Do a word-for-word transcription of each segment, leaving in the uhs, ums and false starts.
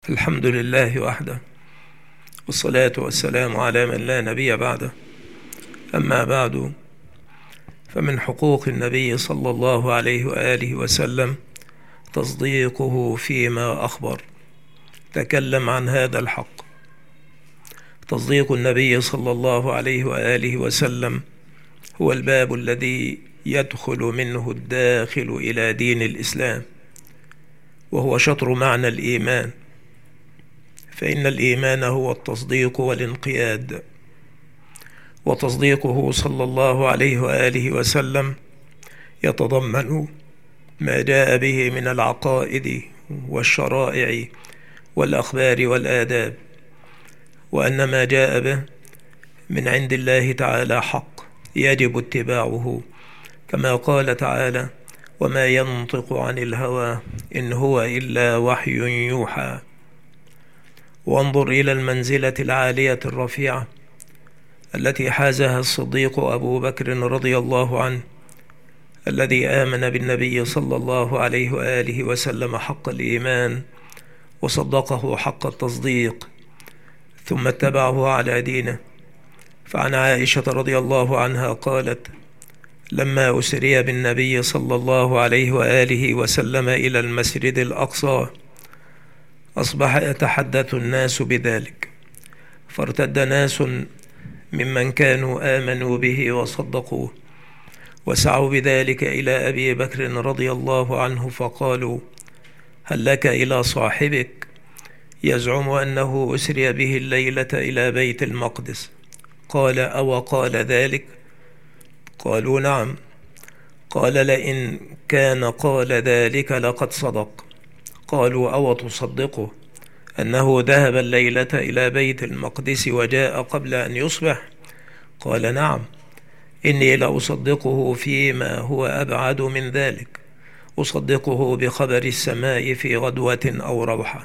الحمد لله وحده، والصلاة والسلام على من لا نبي بعده. أما بعد، فمن حقوق النبي صلى الله عليه وآله وسلم تصديقه فيما أخبر. تكلم عن هذا الحق. تصديق النبي صلى الله عليه وآله وسلم هو الباب الذي يدخل منه الداخل إلى دين الإسلام، وهو شطر معنى الإيمان، فإن الإيمان هو التصديق والانقياد. وتصديقه صلى الله عليه وآله وسلم يتضمن ما جاء به من العقائد والشرائع والأخبار والآداب، وأن ما جاء به من عند الله تعالى حق يجب اتباعه، كما قال تعالى: وما ينطق عن الهوى إن هو إلا وحي يوحى. وانظر إلى المنزلة العالية الرفيعة التي حازها الصديق أبو بكر رضي الله عنه، الذي آمن بالنبي صلى الله عليه وآله وسلم حق الإيمان، وصدقه حق التصديق، ثم اتبعه على دينه. فعن عائشة رضي الله عنها قالت: لما أسري بالنبي صلى الله عليه وآله وسلم إلى المسجد الأقصى أصبح يتحدث الناس بذلك، فارتد ناس ممن كانوا آمنوا به وصدقوه، وسعوا بذلك إلى أبي بكر رضي الله عنه فقالوا: هل لك إلى صاحبك يزعم أنه أسري به الليلة إلى بيت المقدس؟ قال: أو قال ذلك؟ قالوا: نعم. قال: لئن كان قال ذلك لقد صدق. قالوا: أو تصدقه أنه ذهب الليلة إلى بيت المقدس وجاء قبل أن يصبح؟ قال: نعم، إني لأصدقه فيما هو أبعد من ذلك، أصدقه بخبر السماء في غدوة أو روحة.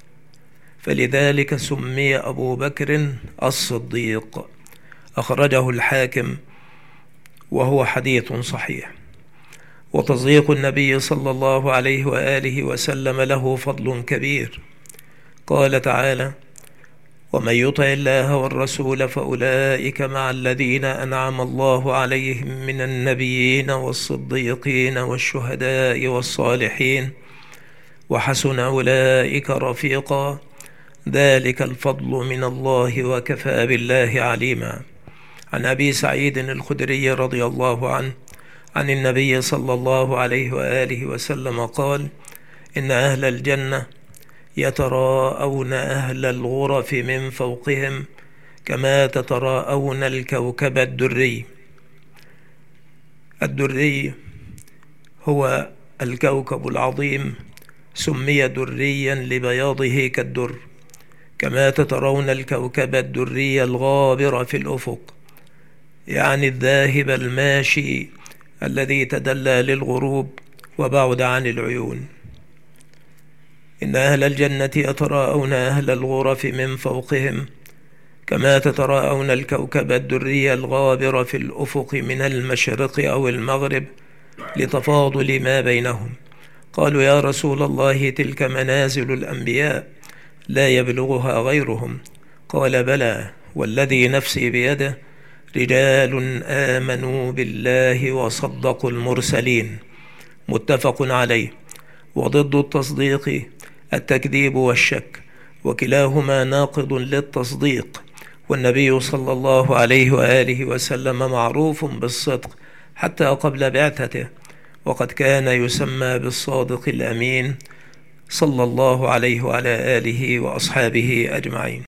فلذلك سمي أبو بكر الصديق. أخرجه الحاكم وهو حديث صحيح. وتصديق النبي صلى الله عليه وآله وسلم له فضل كبير. قال تعالى: ومن يطع الله والرسول فأولئك مع الذين أنعم الله عليهم من النبيين والصديقين والشهداء والصالحين وحسن أولئك رفيقا، ذلك الفضل من الله وكفى بالله عليما. عن أبي سعيد الخدري رضي الله عنه عن النبي صلى الله عليه وآله وسلم قال: إن أهل الجنة يتراءون أهل الغرف من فوقهم كما تتراءون الكوكب الدري. الدري هو الكوكب العظيم، سمي دريا لبياضه كالدر، كما تترون الكوكب الدري الغابر في الأفق، يعني الذاهب الماشي الذي تدلى للغروب وبعد عن العيون. إن أهل الجنة يتراءون أهل الغرف من فوقهم كما تتراءون الكوكب الدري الغابر في الأفق من المشرق أو المغرب لتفاضل ما بينهم. قالوا: يا رسول الله، تلك منازل الأنبياء لا يبلغها غيرهم. قال: بلى، والذي نفسي بيده، رجال آمنوا بالله وصدقوا المرسلين. متفق عليه. وضد التصديق التكذيب والشك، وكلاهما ناقض للتصديق. والنبي صلى الله عليه وآله وسلم معروف بالصدق حتى قبل بعثته، وقد كان يسمى بالصادق الأمين صلى الله عليه وعلى آله وأصحابه أجمعين.